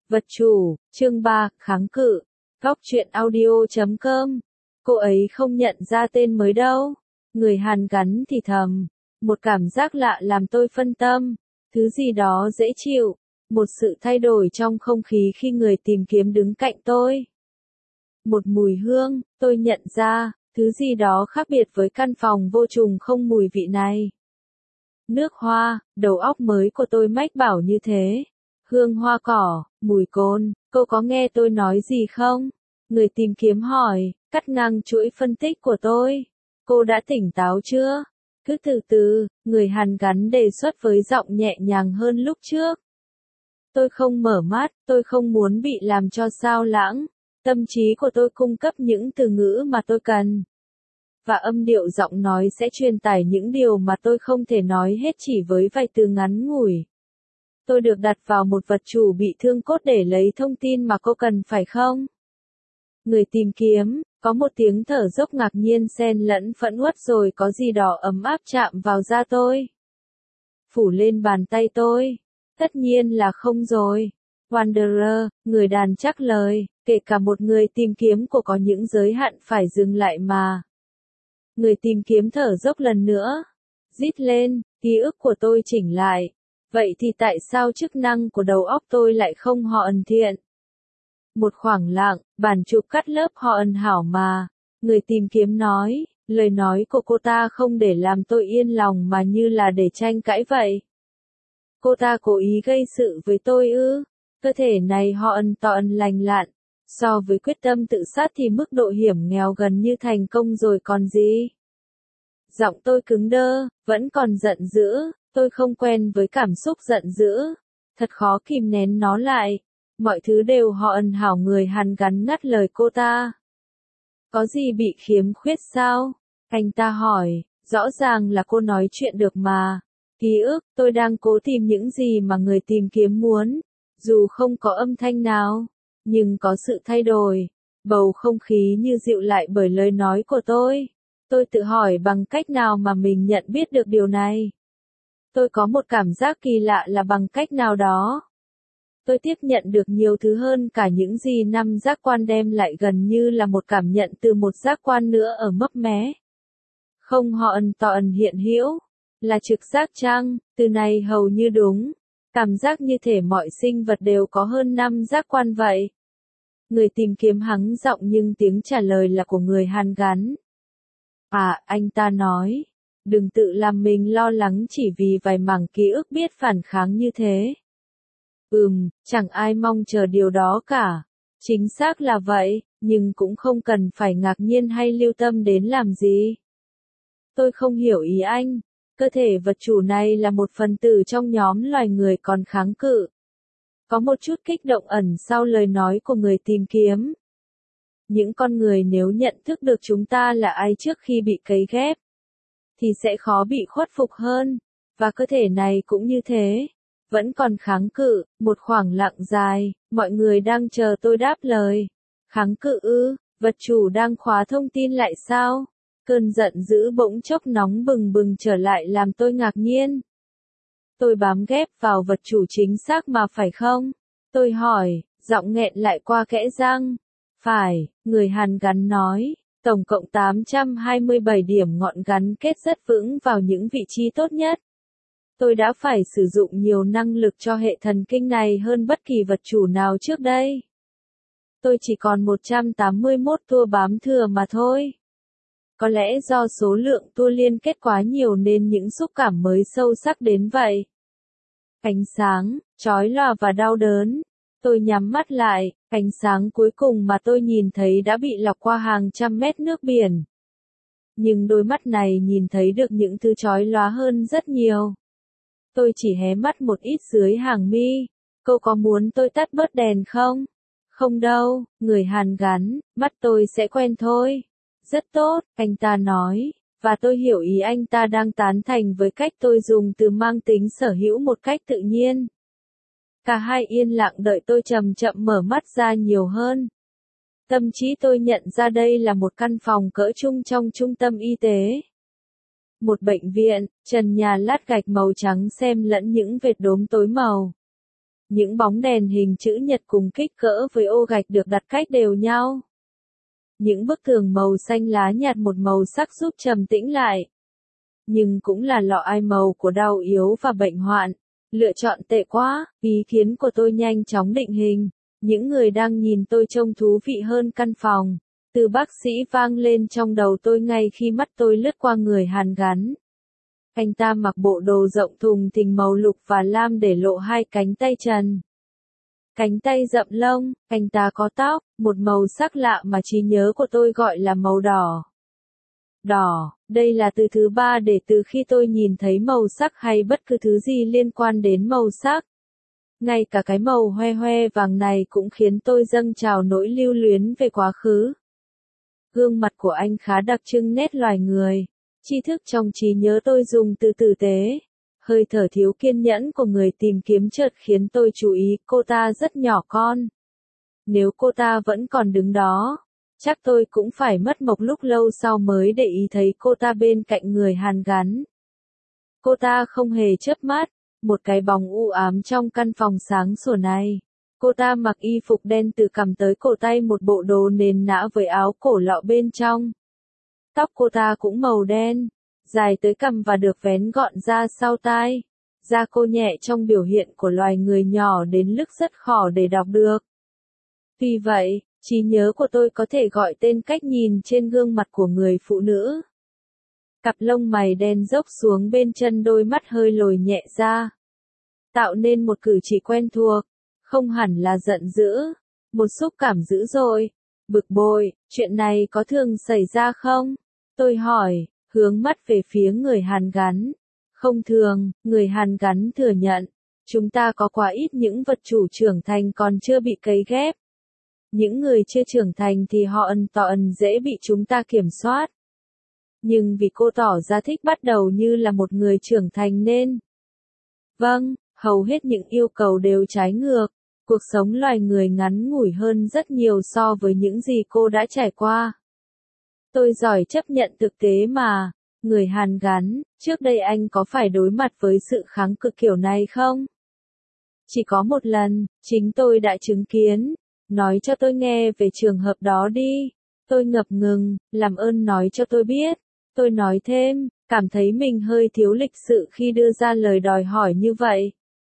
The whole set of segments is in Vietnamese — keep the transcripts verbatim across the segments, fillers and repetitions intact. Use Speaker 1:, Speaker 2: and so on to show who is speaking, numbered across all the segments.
Speaker 1: Vật chủ, chương ba, kháng cự. Góc truyện audio chấm com. Cô ấy không nhận ra tên mới đâu. Người Hàn gắn thì thầm. Một cảm giác lạ làm tôi phân tâm. Thứ gì đó dễ chịu. Một sự thay đổi trong không khí khi người tìm kiếm đứng cạnh tôi. Một mùi hương, tôi nhận ra, thứ gì đó khác biệt với căn phòng vô trùng không mùi vị này. Nước hoa, đầu óc mới của tôi mách bảo như thế. Hương hoa cỏ, mùi cồn, cô có nghe tôi nói gì không? Người tìm kiếm hỏi, cắt ngang chuỗi phân tích của tôi. Cô đã tỉnh táo chưa? Cứ từ từ, người Hàn gắn đề xuất với giọng nhẹ nhàng hơn lúc trước. Tôi không mở mắt, tôi không muốn bị làm cho sao lãng. Tâm trí của tôi cung cấp những từ ngữ mà tôi cần. Và âm điệu giọng nói sẽ truyền tải những điều mà tôi không thể nói hết chỉ với vài từ ngắn ngủi. Tôi được đặt vào một vật chủ bị thương cốt để lấy thông tin mà cô cần phải không? Người tìm kiếm, có một tiếng thở dốc ngạc nhiên xen lẫn phẫn uất rồi có gì đó ấm áp chạm vào da tôi. Phủ lên bàn tay tôi. Tất nhiên là không rồi. Wanderer, người đàn chắc lời, kể cả một người tìm kiếm của có những giới hạn phải dừng lại mà. Người tìm kiếm thở dốc lần nữa. Rít lên, ký ức của tôi chỉnh lại. Vậy thì tại sao chức năng của đầu óc tôi lại không họ ẩn thiện? Một khoảng lặng, bản chụp cắt lớp họ ẩn hảo mà. Người tìm kiếm nói, lời nói của cô ta không để làm tôi yên lòng mà như là để tranh cãi vậy. Cô ta cố ý gây sự với tôi ư? Cơ thể này họ ẩn tỏ ẩn lành lặn. So với quyết tâm tự sát thì mức độ hiểm nghèo gần như thành công rồi còn gì? Giọng tôi cứng đơ, vẫn còn giận dữ. Tôi không quen với cảm xúc giận dữ. Thật khó kìm nén nó lại. Mọi thứ đều họ ẩn hảo. Người Hàn gắn ngắt lời cô ta. Có gì bị khiếm khuyết sao? Anh ta hỏi. Rõ ràng là cô nói chuyện được mà. Ký ức, tôi đang cố tìm những gì mà người tìm kiếm muốn. Dù không có âm thanh nào. Nhưng có sự thay đổi. Bầu không khí như dịu lại bởi lời nói của tôi. Tôi tự hỏi bằng cách nào mà mình nhận biết được điều này. Tôi có một cảm giác kỳ lạ là bằng cách nào đó. Tôi tiếp nhận được nhiều thứ hơn cả những gì năm giác quan đem lại, gần như là một cảm nhận từ một giác quan nữa ở mấp mé. Không họ ẩn tỏ ẩn hiện hữu. Là trực giác chăng? Từ này hầu như đúng. Cảm giác như thể mọi sinh vật đều có hơn năm giác quan vậy. Người tìm kiếm hắng giọng nhưng tiếng trả lời là của người Hàn gắn. À, anh ta nói. Đừng tự làm mình lo lắng chỉ vì vài mảng ký ức biết phản kháng như thế. Ừm, chẳng ai mong chờ điều đó cả. Chính xác là vậy, nhưng cũng không cần phải ngạc nhiên hay lưu tâm đến làm gì. Tôi không hiểu ý anh. Cơ thể vật chủ này là một phần tử trong nhóm loài người còn kháng cự. Có một chút kích động ẩn sau lời nói của người tìm kiếm. Những con người nếu nhận thức được chúng ta là ai trước khi bị cấy ghép, thì sẽ khó bị khuất phục hơn. Và cơ thể này cũng như thế. Vẫn còn kháng cự, một khoảng lặng dài, mọi người đang chờ tôi đáp lời. Kháng cự ư, vật chủ đang khóa thông tin lại sao? Cơn giận dữ bỗng chốc nóng bừng bừng trở lại làm tôi ngạc nhiên. Tôi bám ghép vào vật chủ chính xác mà phải không? Tôi hỏi, giọng nghẹn lại qua kẽ răng. Phải, người Hàn gắn nói. Tổng cộng tám trăm hai mươi bảy điểm ngọn gắn kết rất vững vào những vị trí tốt nhất. Tôi đã phải sử dụng nhiều năng lực cho hệ thần kinh này hơn bất kỳ vật chủ nào trước đây. Tôi chỉ còn một trăm tám mươi mốt tua bám thừa mà thôi. Có lẽ do số lượng tua liên kết quá nhiều nên những xúc cảm mới sâu sắc đến vậy. Ánh sáng, chói lòa và đau đớn. Tôi nhắm mắt lại, ánh sáng cuối cùng mà tôi nhìn thấy đã bị lọc qua hàng trăm mét nước biển. Nhưng đôi mắt này nhìn thấy được những thứ chói lóa hơn rất nhiều. Tôi chỉ hé mắt một ít dưới hàng mi. Cô có muốn tôi tắt bớt đèn không? Không đâu, người Hàn gắn, mắt tôi sẽ quen thôi. Rất tốt, anh ta nói, và tôi hiểu ý anh ta đang tán thành với cách tôi dùng từ mang tính sở hữu một cách tự nhiên. Cả hai yên lặng đợi tôi chậm chậm mở mắt ra nhiều hơn. Tâm trí tôi nhận ra đây là một căn phòng cỡ trung trong trung tâm y tế. Một bệnh viện, trần nhà lát gạch màu trắng xen lẫn những vệt đốm tối màu. Những bóng đèn hình chữ nhật cùng kích cỡ với ô gạch được đặt cách đều nhau. Những bức tường màu xanh lá nhạt một màu sắc giúp trầm tĩnh lại. Nhưng cũng là lọ ai màu của đau yếu và bệnh hoạn. Lựa chọn tệ quá, ý kiến của tôi nhanh chóng định hình. Những người đang nhìn tôi trông thú vị hơn căn phòng. Từ bác sĩ vang lên trong đầu tôi ngay khi mắt tôi lướt qua người Hàn Gắn. Anh ta mặc bộ đồ rộng thùng thình màu lục và lam để lộ hai cánh tay trần. Cánh tay rậm lông, anh ta có tóc, một màu sắc lạ mà trí nhớ của tôi gọi là màu đỏ. Đỏ, đây là từ thứ ba để từ khi tôi nhìn thấy màu sắc hay bất cứ thứ gì liên quan đến màu sắc. Ngay cả cái màu hoe hoe vàng này cũng khiến tôi dâng trào nỗi lưu luyến về quá khứ. Gương mặt của anh khá đặc trưng nét loài người. Tri thức trong trí nhớ tôi dùng từ tử tế. Hơi thở thiếu kiên nhẫn của người tìm kiếm chợt khiến tôi chú ý cô ta rất nhỏ con. Nếu cô ta vẫn còn đứng đó, chắc tôi cũng phải mất một lúc lâu sau mới để ý thấy cô ta bên cạnh người Hàn Gắn. Cô ta không hề chớp mắt, một cái bóng u ám trong căn phòng sáng sủa này. Cô ta mặc y phục đen từ cằm tới cổ tay một bộ đồ nền nã với áo cổ lọ bên trong. Tóc cô ta cũng màu đen, dài tới cằm và được vén gọn ra sau tai. Da cô nhẹ trong biểu hiện của loài người nhỏ đến mức rất khó để đọc được. Tuy vậy, trí nhớ của tôi có thể gọi tên cách nhìn trên gương mặt của người phụ nữ. Cặp lông mày đen dốc xuống bên chân, đôi mắt hơi lồi nhẹ ra, tạo nên một cử chỉ quen thuộc, không hẳn là giận dữ, một xúc cảm dữ dội, bực bội. Chuyện này có thường xảy ra không? Tôi hỏi, hướng mắt về phía người Hàn Gắn. Không thường, người Hàn Gắn thừa nhận. Chúng ta có quá ít những vật chủ trưởng thành còn chưa bị cấy ghép. Những người chưa trưởng thành thì họ ẩn tỏ ẩn dễ bị chúng ta kiểm soát. Nhưng vì cô tỏ ra thích bắt đầu như là một người trưởng thành nên. Vâng, hầu hết những yêu cầu đều trái ngược. Cuộc sống loài người ngắn ngủi hơn rất nhiều so với những gì cô đã trải qua. Tôi giỏi chấp nhận thực tế mà. Người Hàn Gắn, trước đây anh có phải đối mặt với sự kháng cự kiểu này không? Chỉ có một lần, chính tôi đã chứng kiến. Nói cho tôi nghe về trường hợp đó đi. Tôi ngập ngừng, làm ơn nói cho tôi biết. Tôi nói thêm, cảm thấy mình hơi thiếu lịch sự khi đưa ra lời đòi hỏi như vậy.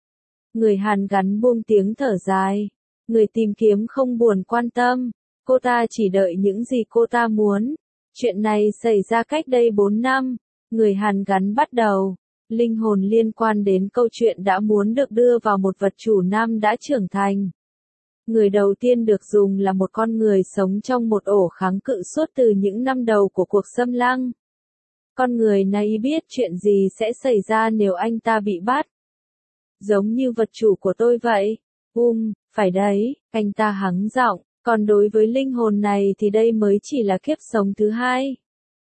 Speaker 1: Người Hàn Gắn buông tiếng thở dài. Người tìm kiếm không buồn quan tâm. Cô ta chỉ đợi những gì cô ta muốn. Chuyện này xảy ra cách đây bốn năm. Người Hàn Gắn bắt đầu. Linh hồn liên quan đến câu chuyện đã muốn được đưa vào một vật chủ nam đã trưởng thành. Người đầu tiên được dùng là một con người sống trong một ổ kháng cự suốt từ những năm đầu của cuộc xâm lăng. Con người này biết chuyện gì sẽ xảy ra nếu anh ta bị bắt. Giống như vật chủ của tôi vậy. Um, phải đấy, anh ta hắng giọng. Còn đối với linh hồn này thì đây mới chỉ là kiếp sống thứ hai.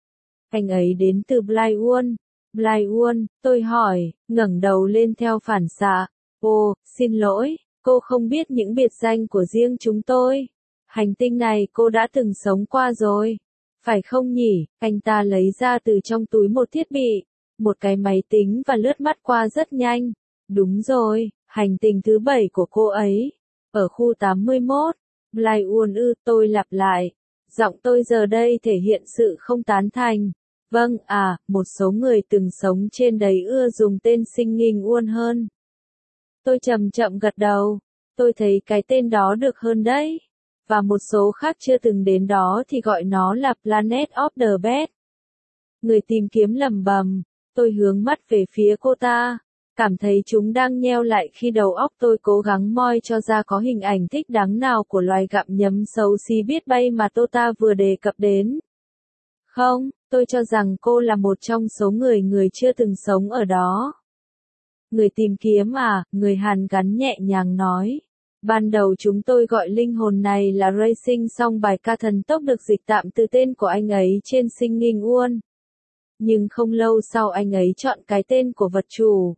Speaker 1: Anh ấy đến từ Blywood. Blywood, tôi hỏi, ngẩng đầu lên theo phản xạ. Ồ, xin lỗi, cô không biết những biệt danh của riêng chúng tôi. Hành tinh này cô đã từng sống qua rồi. Phải không nhỉ? Anh ta lấy ra từ trong túi một thiết bị, một cái máy tính và lướt mắt qua rất nhanh. Đúng rồi, hành tinh thứ bảy của cô ấy. Ở khu tám mươi mốt. Blywood ư, tôi lặp lại. Giọng tôi giờ đây thể hiện sự không tán thành. Vâng, à, một số người từng sống trên đấy ưa dùng tên sinh nghinh uôn hơn. Tôi chậm chậm gật đầu. Tôi thấy cái tên đó được hơn đấy. Và một số khác chưa từng đến đó thì gọi nó là Planet of the Bed. Người tìm kiếm lẩm bẩm. Tôi hướng mắt về phía cô ta. Cảm thấy chúng đang nheo lại khi đầu óc tôi cố gắng moi cho ra có hình ảnh thích đáng nào của loài gặm nhấm xấu xí biết bay mà cô ta vừa đề cập đến. Không, tôi cho rằng cô là một trong số người người chưa từng sống ở đó. Người tìm kiếm à, người Hàn Gắn nhẹ nhàng nói. Ban đầu chúng tôi gọi linh hồn này là Racing, song bài ca thần tốc được dịch tạm từ tên của anh ấy trên sinh nghinh uôn. Nhưng không lâu sau anh ấy chọn cái tên của vật chủ.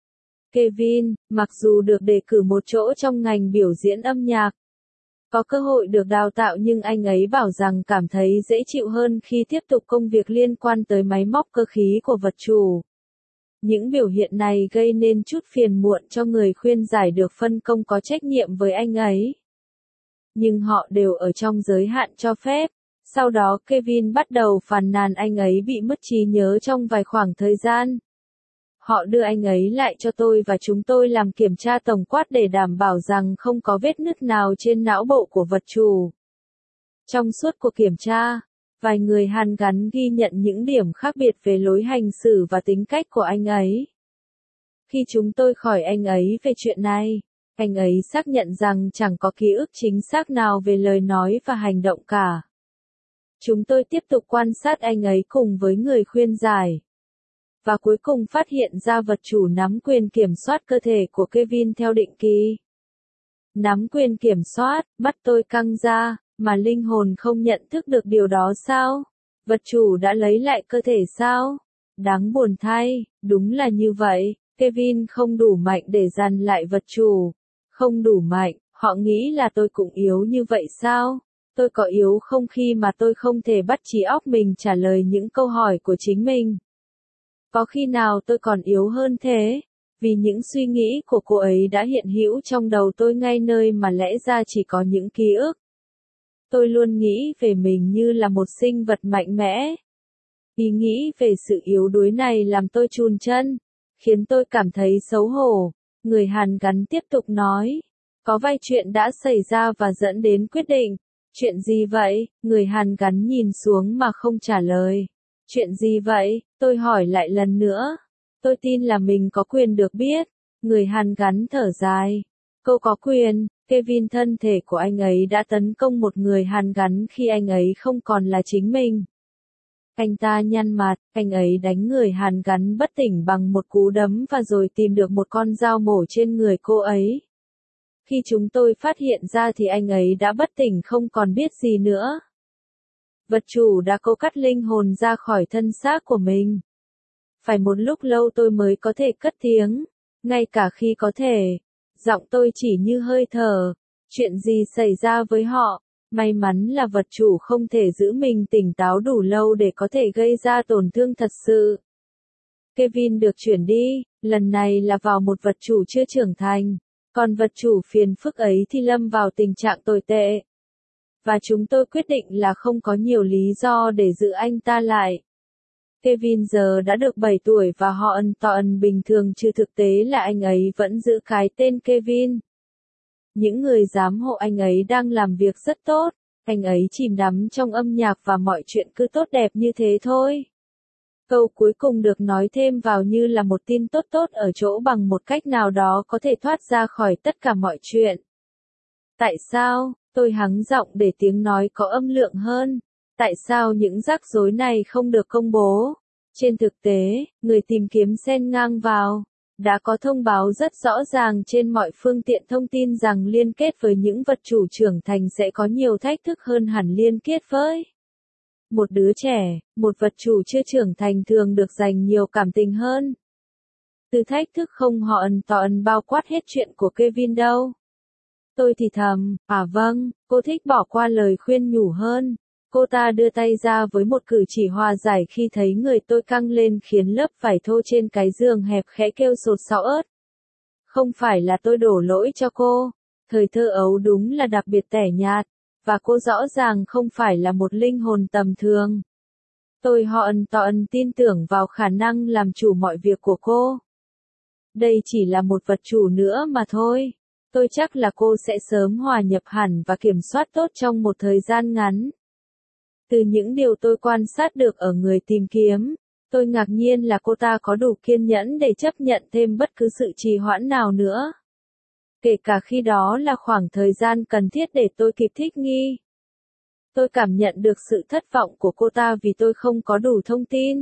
Speaker 1: Kevin, mặc dù được đề cử một chỗ trong ngành biểu diễn âm nhạc, có cơ hội được đào tạo, nhưng anh ấy bảo rằng cảm thấy dễ chịu hơn khi tiếp tục công việc liên quan tới máy móc cơ khí của vật chủ. Những biểu hiện này gây nên chút phiền muộn cho người khuyên giải được phân công có trách nhiệm với anh ấy. Nhưng họ đều ở trong giới hạn cho phép. Sau đó Kevin bắt đầu phàn nàn anh ấy bị mất trí nhớ trong vài khoảng thời gian. Họ đưa anh ấy lại cho tôi và chúng tôi làm kiểm tra tổng quát để đảm bảo rằng không có vết nứt nào trên não bộ của vật chủ. Trong suốt cuộc kiểm tra, vài người hàn gắn ghi nhận những điểm khác biệt về lối hành xử và tính cách của anh ấy. Khi chúng tôi hỏi anh ấy về chuyện này, anh ấy xác nhận rằng chẳng có ký ức chính xác nào về lời nói và hành động cả. Chúng tôi tiếp tục quan sát anh ấy cùng với người khuyên giải. Và cuối cùng phát hiện ra vật chủ nắm quyền kiểm soát cơ thể của Kevin theo định kỳ. Nắm quyền kiểm soát, mắt tôi căng ra, mà linh hồn không nhận thức được điều đó sao? Vật chủ đã lấy lại cơ thể sao? Đáng buồn thay, đúng là như vậy, Kevin không đủ mạnh để giành lại vật chủ. Không đủ mạnh, họ nghĩ là tôi cũng yếu như vậy sao? Tôi có yếu không khi mà tôi không thể bắt trí óc mình trả lời những câu hỏi của chính mình? Có khi nào tôi còn yếu hơn thế? Vì những suy nghĩ của cô ấy đã hiện hữu trong đầu tôi ngay nơi mà lẽ ra chỉ có những ký ức. Tôi luôn nghĩ về mình như là một sinh vật mạnh mẽ. Ý nghĩ về sự yếu đuối này làm tôi chùn chân, khiến tôi cảm thấy xấu hổ. Người hàn gắn tiếp tục nói. Có vài chuyện đã xảy ra và dẫn đến quyết định. Chuyện gì vậy? Người hàn gắn nhìn xuống mà không trả lời. Chuyện gì vậy? Tôi hỏi lại lần nữa. Tôi tin là mình có quyền được biết. Người hàn gắn thở dài. Cô có quyền. Kevin, thân thể của anh ấy đã tấn công một người hàn gắn khi anh ấy không còn là chính mình. Anh ta nhăn mặt, anh ấy đánh người hàn gắn bất tỉnh bằng một cú đấm và rồi tìm được một con dao mổ trên người cô ấy. Khi chúng tôi phát hiện ra thì anh ấy đã bất tỉnh không còn biết gì nữa. Vật chủ đã câu cắt linh hồn ra khỏi thân xác của mình. Phải một lúc lâu tôi mới có thể cất tiếng, ngay cả khi có thể. Giọng tôi chỉ như hơi thở. Chuyện gì xảy ra với họ? May mắn là vật chủ không thể giữ mình tỉnh táo đủ lâu để có thể gây ra tổn thương thật sự. Kevin được chuyển đi, lần này là vào một vật chủ chưa trưởng thành. Còn vật chủ phiền phức ấy thì lâm vào tình trạng tồi tệ. Và chúng tôi quyết định là không có nhiều lý do để giữ anh ta lại. Kevin giờ đã được bảy tuổi và họ ân tọ ân bình thường chứ thực tế là anh ấy vẫn giữ cái tên Kevin. Những người giám hộ anh ấy đang làm việc rất tốt, anh ấy chìm đắm trong âm nhạc và mọi chuyện cứ tốt đẹp như thế thôi. Câu cuối cùng được nói thêm vào như là một tin tốt tốt ở chỗ bằng một cách nào đó có thể thoát ra khỏi tất cả mọi chuyện. Tại sao? Tôi hắng giọng để tiếng nói có âm lượng hơn. Tại sao những rắc rối này không được công bố? Trên thực tế, người tìm kiếm xen ngang vào. Đã có thông báo rất rõ ràng trên mọi phương tiện thông tin rằng liên kết với những vật chủ trưởng thành sẽ có nhiều thách thức hơn hẳn liên kết với một đứa trẻ. Một vật chủ chưa trưởng thành thường được dành nhiều cảm tình hơn. Từ thách thức không họ ẩn tỏ ẩn bao quát hết chuyện của Kevin đâu. Tôi thì thầm, à vâng, cô thích bỏ qua lời khuyên nhủ hơn. Cô ta đưa tay ra với một cử chỉ hòa giải khi thấy người tôi căng lên khiến lớp vải thô trên cái giường hẹp khẽ kêu sột sạo ớt. Không phải là tôi đổ lỗi cho cô. Thời thơ ấu đúng là đặc biệt tẻ nhạt, và cô rõ ràng không phải là một linh hồn tầm thường. Tôi họ ẩn tỏ ẩn tin tưởng vào khả năng làm chủ mọi việc của cô. Đây chỉ là một vật chủ nữa mà thôi. Tôi chắc là cô sẽ sớm hòa nhập hẳn và kiểm soát tốt trong một thời gian ngắn. Từ những điều tôi quan sát được ở người tìm kiếm, tôi ngạc nhiên là cô ta có đủ kiên nhẫn để chấp nhận thêm bất cứ sự trì hoãn nào nữa. Kể cả khi đó là khoảng thời gian cần thiết để tôi kịp thích nghi. Tôi cảm nhận được sự thất vọng của cô ta vì tôi không có đủ thông tin.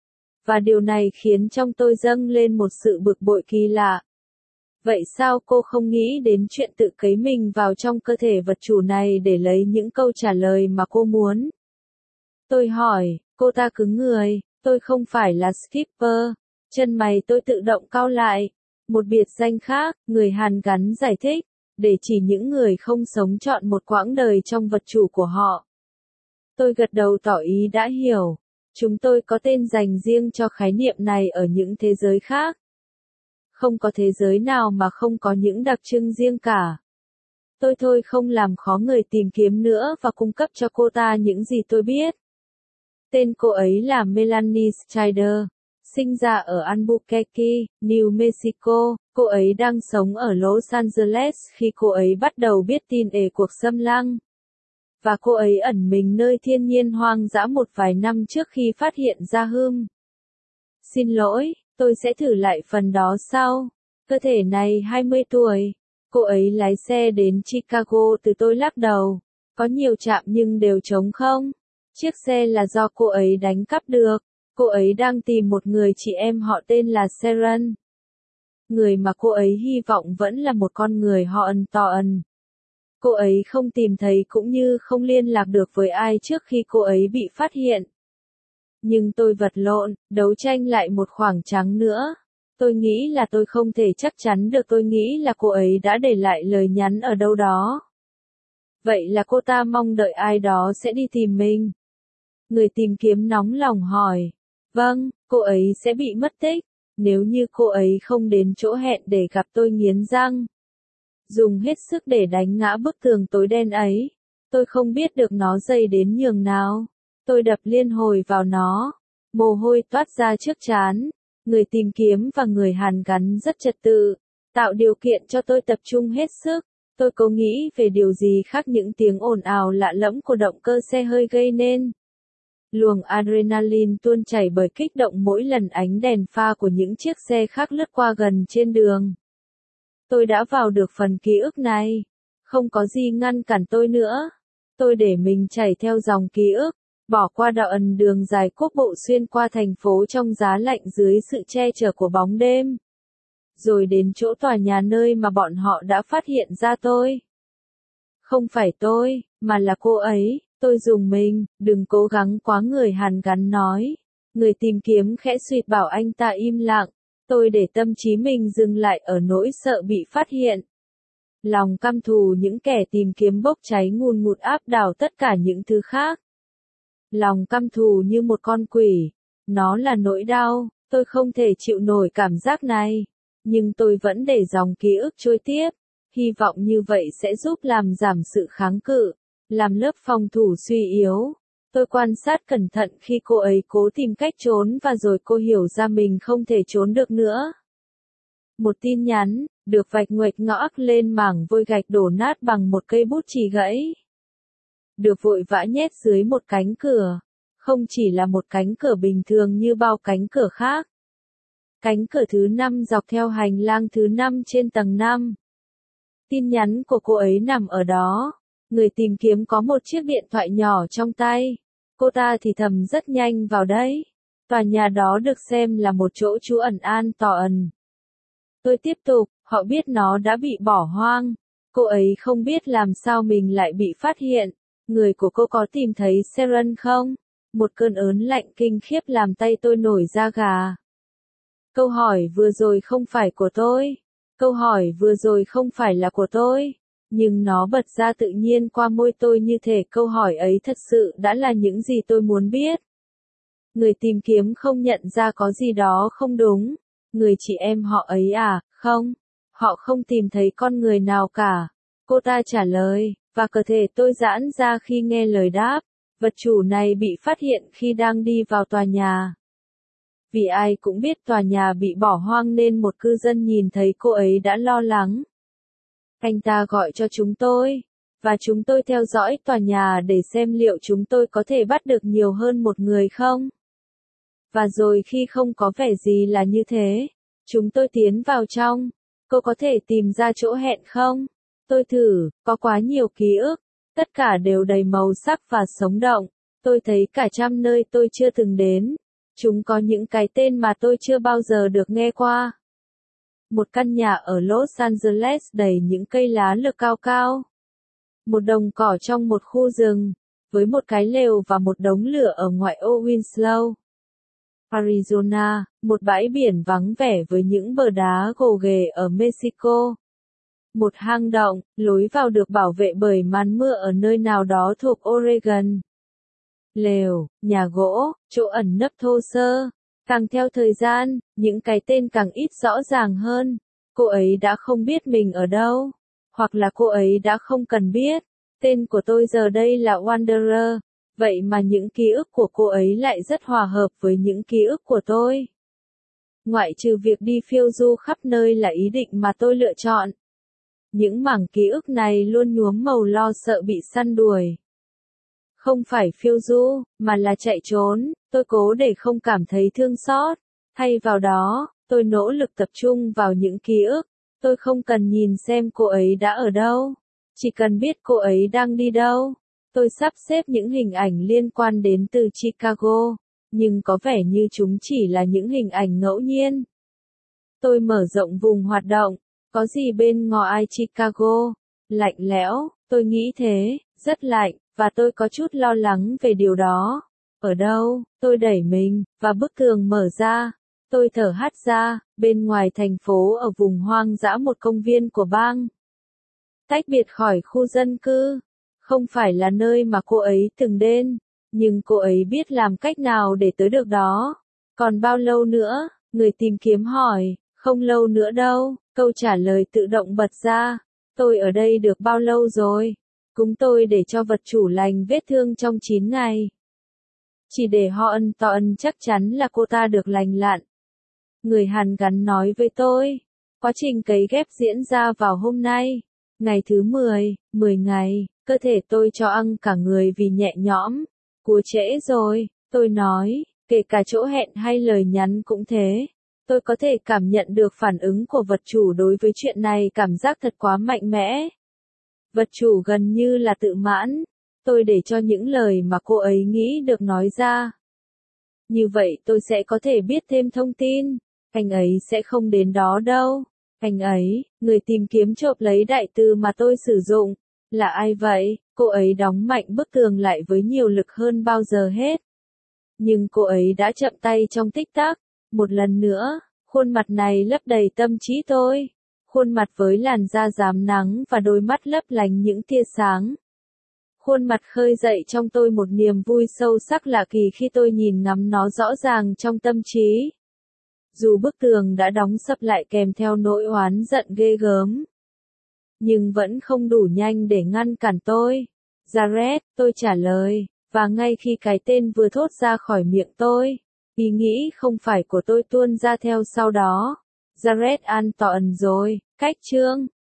Speaker 1: Và điều này khiến trong tôi dâng lên một sự bực bội kỳ lạ. Vậy sao cô không nghĩ đến chuyện tự cấy mình vào trong cơ thể vật chủ này để lấy những câu trả lời mà cô muốn? Tôi hỏi, cô ta cứng người, tôi không phải là Skipper. Chân mày tôi tự động cau lại. Một biệt danh khác, người hàn gắn giải thích, để chỉ những người không sống trọn một quãng đời trong vật chủ của họ. Tôi gật đầu tỏ ý đã hiểu. Chúng tôi có tên dành riêng cho khái niệm này ở những thế giới khác. Không có thế giới nào mà không có những đặc trưng riêng cả. Tôi thôi không làm khó người tìm kiếm nữa và cung cấp cho cô ta những gì tôi biết. Tên cô ấy là Melanie Strider, sinh ra ở Albuquerque, New Mexico. Cô ấy đang sống ở Los Angeles khi cô ấy bắt đầu biết tin về cuộc xâm lăng. Và cô ấy ẩn mình nơi thiên nhiên hoang dã một vài năm trước khi phát hiện ra Hum. Xin lỗi, tôi sẽ thử lại phần đó sau. Cơ thể này hai mươi tuổi. Cô ấy lái xe đến Chicago từ tôi lắc đầu. Có nhiều trạm nhưng đều trống không. Chiếc xe là do cô ấy đánh cắp được. Cô ấy đang tìm một người chị em họ tên là Sharon. Người mà cô ấy hy vọng vẫn là một con người họ ẩn tò ẩn. Cô ấy không tìm thấy cũng như không liên lạc được với ai trước khi cô ấy bị phát hiện. Nhưng tôi vật lộn, đấu tranh lại một khoảng trắng nữa. Tôi nghĩ là tôi không thể chắc chắn được, tôi nghĩ là cô ấy đã để lại lời nhắn ở đâu đó. Vậy là cô ta mong đợi ai đó sẽ đi tìm mình. Người tìm kiếm nóng lòng hỏi. Vâng, cô ấy sẽ bị mất tích. Nếu như cô ấy không đến chỗ hẹn để gặp tôi nghiến răng. Dùng hết sức để đánh ngã bức tường tối đen ấy. Tôi không biết được nó dày đến nhường nào. Tôi đập liên hồi vào nó. Mồ hôi toát ra trước trán. Người tìm kiếm và người hàn gắn rất trật tự. Tạo điều kiện cho tôi tập trung hết sức. Tôi cố nghĩ về điều gì khác những tiếng ồn ào lạ lẫm của động cơ xe hơi gây nên. Luồng adrenaline tuôn chảy bởi kích động mỗi lần ánh đèn pha của những chiếc xe khác lướt qua gần trên đường. Tôi đã vào được phần ký ức này. Không có gì ngăn cản tôi nữa. Tôi để mình chảy theo dòng ký ức, bỏ qua đạo ẩn đường dài quốc bộ xuyên qua thành phố trong giá lạnh dưới sự che chở của bóng đêm. Rồi đến chỗ tòa nhà nơi mà bọn họ đã phát hiện ra tôi. Không phải tôi, mà là cô ấy. Tôi dùng mình, đừng cố gắng quá, người hàn gắn nói. Người tìm kiếm khẽ suýt bảo anh ta im lặng. Tôi để tâm trí mình dừng lại ở nỗi sợ bị phát hiện. Lòng căm thù những kẻ tìm kiếm bốc cháy ngùn ngụt áp đảo tất cả những thứ khác. Lòng căm thù như một con quỷ. Nó là nỗi đau, tôi không thể chịu nổi cảm giác này. Nhưng tôi vẫn để dòng ký ức trôi tiếp. Hy vọng như vậy sẽ giúp làm giảm sự kháng cự. Làm lớp phòng thủ suy yếu. Tôi quan sát cẩn thận khi cô ấy cố tìm cách trốn và rồi cô hiểu ra mình không thể trốn được nữa. Một tin nhắn, được vạch nguệch ngõc lên mảng vôi gạch đổ nát bằng một cây bút chì gãy. Được vội vã nhét dưới một cánh cửa. Không chỉ là một cánh cửa bình thường như bao cánh cửa khác. Cánh cửa thứ năm dọc theo hành lang thứ năm trên tầng năm. Tin nhắn của cô ấy nằm ở đó. Người tìm kiếm có một chiếc điện thoại nhỏ trong tay. Cô ta thì thầm rất nhanh vào đấy. Tòa nhà đó được xem là một chỗ trú ẩn an tò ẩn. Tôi tiếp tục, họ biết nó đã bị bỏ hoang. Cô ấy không biết làm sao mình lại bị phát hiện. Người của cô có tìm thấy Sharon không? Một cơn ớn lạnh kinh khiếp làm tay tôi nổi da gà. Câu hỏi vừa rồi không phải của tôi. Câu hỏi vừa rồi không phải là của tôi. Nhưng nó bật ra tự nhiên qua môi tôi như thể câu hỏi ấy thật sự đã là những gì tôi muốn biết. Người tìm kiếm không nhận ra có gì đó không đúng. Người chị em họ ấy à, không. Họ không tìm thấy con người nào cả. Cô ta trả lời, và cơ thể tôi giãn ra khi nghe lời đáp. Vật chủ này bị phát hiện khi đang đi vào tòa nhà. Vì ai cũng biết tòa nhà bị bỏ hoang nên một cư dân nhìn thấy cô ấy đã lo lắng. Anh ta gọi cho chúng tôi, và chúng tôi theo dõi tòa nhà để xem liệu chúng tôi có thể bắt được nhiều hơn một người không. Và rồi khi không có vẻ gì là như thế, chúng tôi tiến vào trong. Cô có thể tìm ra chỗ hẹn không? Tôi thử, có quá nhiều ký ức, tất cả đều đầy màu sắc và sống động. Tôi thấy cả trăm nơi tôi chưa từng đến. Chúng có những cái tên mà tôi chưa bao giờ được nghe qua. Một căn nhà ở Los Angeles đầy những cây lá lược cao cao. Một đồng cỏ trong một khu rừng, với một cái lều và một đống lửa ở ngoại ô Winslow. Arizona, một bãi biển vắng vẻ với những bờ đá gồ ghề ở Mexico. Một hang động, lối vào được bảo vệ bởi màn mưa ở nơi nào đó thuộc Oregon. lều, nhà gỗ, chỗ ẩn nấp thô sơ. Càng theo thời gian, những cái tên càng ít rõ ràng hơn. Cô ấy đã không biết mình ở đâu. Hoặc là cô ấy đã không cần biết. Tên của tôi giờ đây là Wanderer. Vậy mà những ký ức của cô ấy lại rất hòa hợp với những ký ức của tôi. Ngoại trừ việc đi phiêu du khắp nơi là ý định mà tôi lựa chọn. Những mảng ký ức này luôn nhuốm màu lo sợ bị săn đuổi. Không phải phiêu du, mà là chạy trốn, tôi cố để không cảm thấy thương xót. Thay vào đó, tôi nỗ lực tập trung vào những ký ức. Tôi không cần nhìn xem cô ấy đã ở đâu. Chỉ cần biết cô ấy đang đi đâu. Tôi sắp xếp những hình ảnh liên quan đến từ Chicago, nhưng có vẻ như chúng chỉ là những hình ảnh ngẫu nhiên. Tôi mở rộng vùng hoạt động. Có gì bên ngoài Chicago? Lạnh lẽo, tôi nghĩ thế, rất lạnh, và tôi có chút lo lắng về điều đó. Ở đâu? Tôi đẩy mình, và bức tường mở ra. Tôi thở hắt ra, bên ngoài thành phố ở vùng hoang dã một công viên của bang. Tách biệt khỏi khu dân cư. Không phải là nơi mà cô ấy từng đến, nhưng cô ấy biết làm cách nào để tới được đó. Còn bao lâu nữa? Người tìm kiếm hỏi. Không lâu nữa đâu, câu trả lời tự động bật ra. Tôi ở đây được bao lâu rồi? Cúng tôi để cho vật chủ lành vết thương trong chín ngày. Chỉ để họ ân to ân chắc chắn là cô ta được lành lặn. Người Hàn Gắn nói với tôi. Quá trình cấy ghép diễn ra vào hôm nay. Ngày thứ mười, mười ngày, cơ thể tôi cho ăn cả người vì nhẹ nhõm. Cua trễ rồi, tôi nói, kể cả chỗ hẹn hay lời nhắn cũng thế. Tôi có thể cảm nhận được phản ứng của vật chủ đối với chuyện này, cảm giác thật quá mạnh mẽ. Vật chủ gần như là tự mãn. Tôi để cho những lời mà cô ấy nghĩ được nói ra. Như vậy tôi sẽ có thể biết thêm thông tin. Anh ấy sẽ không đến đó đâu. Anh ấy, người tìm kiếm chộp lấy đại từ mà tôi sử dụng. Là ai vậy? Cô ấy đóng mạnh bức tường lại với nhiều lực hơn bao giờ hết. Nhưng cô ấy đã chậm tay trong tích tắc. Một lần nữa, khuôn mặt này lấp đầy tâm trí tôi. Khuôn mặt với làn da rám nắng và đôi mắt lấp lánh những tia sáng. Khuôn mặt khơi dậy trong tôi một niềm vui sâu sắc lạ kỳ khi tôi nhìn ngắm nó rõ ràng trong tâm trí. Dù bức tường đã đóng sập lại kèm theo nỗi oán giận ghê gớm, nhưng vẫn không đủ nhanh để ngăn cản tôi. Jared, tôi trả lời, và ngay khi cái tên vừa thốt ra khỏi miệng tôi, ý nghĩ không phải của tôi tuôn ra theo sau đó. Jared an toàn rồi, cách chương.